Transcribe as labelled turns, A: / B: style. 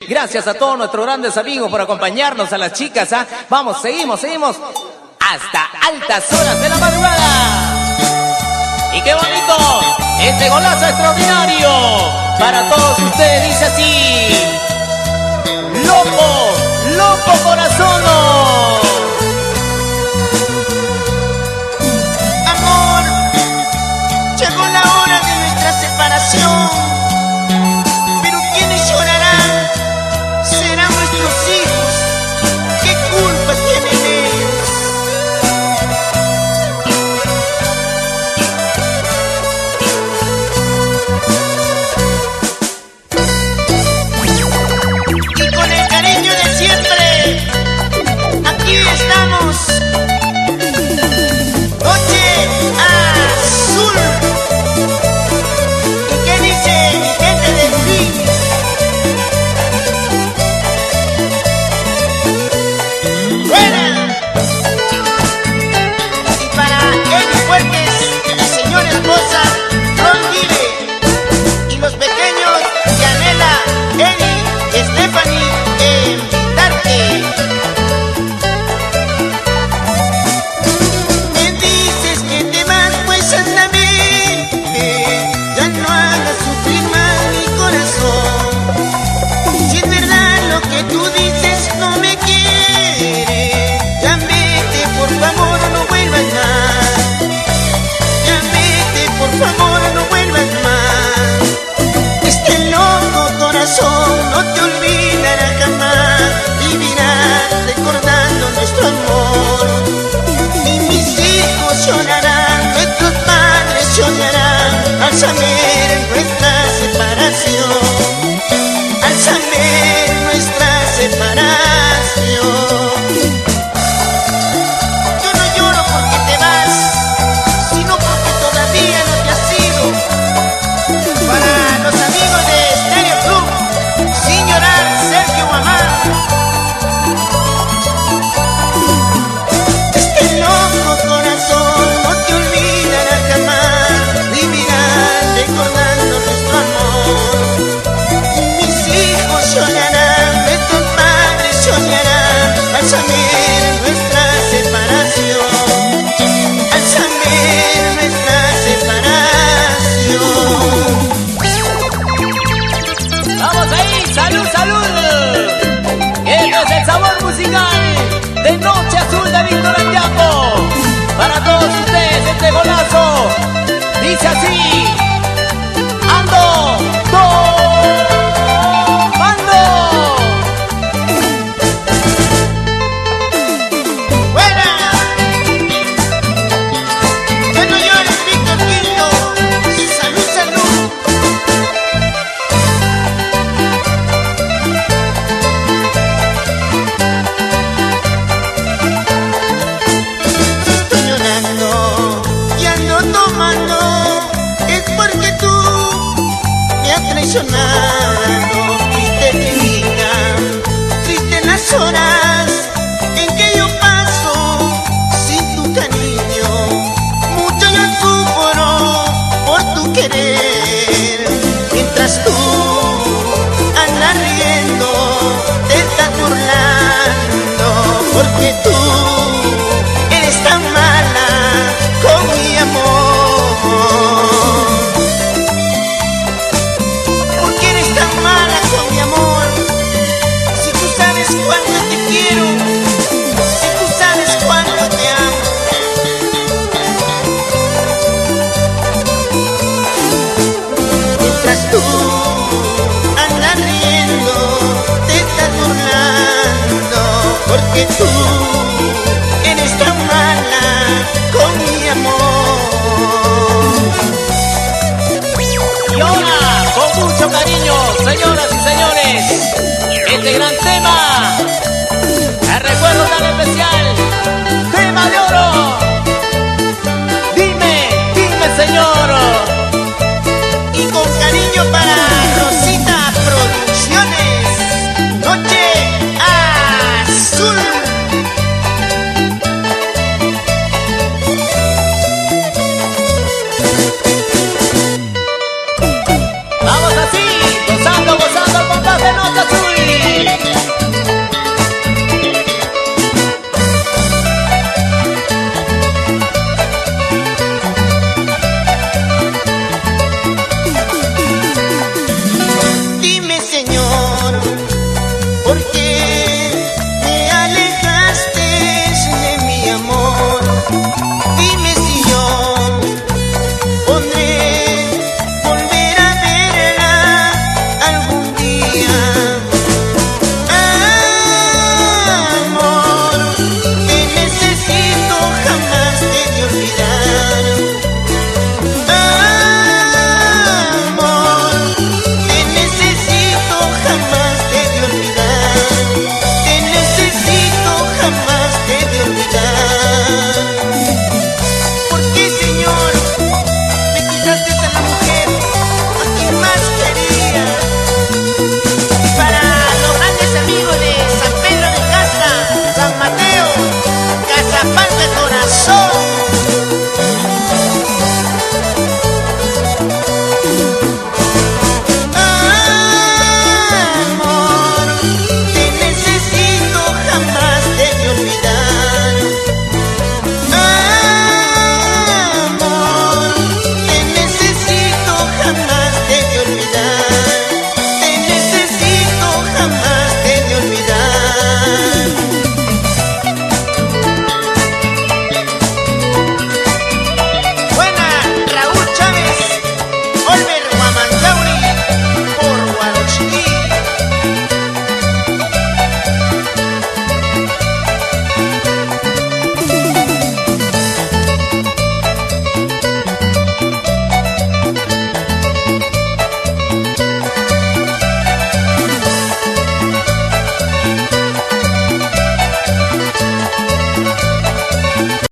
A: Gracias a todos nuestros grandes amigos por acompañarnos, a las chicas, ¿ah? Vamos, seguimos hasta altas horas de la madrugada. Y qué bonito, este golazo extraordinario para todos ustedes, dice así: loco corazón.
B: Amor, llegó la hora de nuestra separación, pero ¿quiénes llorarán? Serán nuestros hijos. ¿Qué culpa tienen ellos? Y con el cariño de siempre, aquí estamos. Noche azul. ¿Y qué dice mi gente de Phoenix? ¡Fuera! Y para Eddie Fuertes, la señora esposa Ron Vive, y los pequeños Yanela, Eddie, Stephanie, invitarte. Me dices que te vas, pues anda, vete. Ya no hagas sufrir más mi corazón. Si es verdad lo que tú dices, no me quieres, ya vete, por favor, no vuelvas más. Ya vete, por favor, no vuelvas más. Este loco corazón no te olvidará jamás. Vivirás recordando nuestro amor. Y mis hijos llorarán, nuestros padres llorarán al saber nuestra separación. Al saber nuestra separación. Yo no lloro porque te vas, sino porque todavía no te has ido. Para los amigos de Stereo Club, sin llorar, Sergio Guamán. Este loco corazón no te olvidará jamás. Vivirás recordando nuestro amor. Mis hijos llorarán, nuestros padres llorarán al saber nuestra separación. Al saber nuestra separación.
A: Vamos ahí, salud. Este es el sabor musical de Noche Azul de Víctor Andiaco. Para todos ustedes este golazo dice así: ando tomando.
B: ¡Fuera! Ya no llores, Víctor Quinto. Salud. Estoy llorando y ando tomando. Es porque tú me has traicionado. Triste mi vida, triste las horas en que yo paso sin tu cariño. Mucho yo sufro por tu querer. Mientras tú andas riendo, te estás burlando. Porque tú eres tan mala con mi amor. Porque eres tan mala con mi amor. Si tú sabes cuánto te quiero, si tú sabes cuánto te amo. Mientras tú andas riendo, te estás burlando. Porque tú eres tan mala con mi amor.
A: Y ahora, con mucho cariño, señoras y señores, este gran tema, el recuerdo tan especial, tema de oro. Dime, señor.
B: Y con cariño para Rosita Producciones, Noche Azul.
A: Vamos así, gozando el compás de Noche Azul.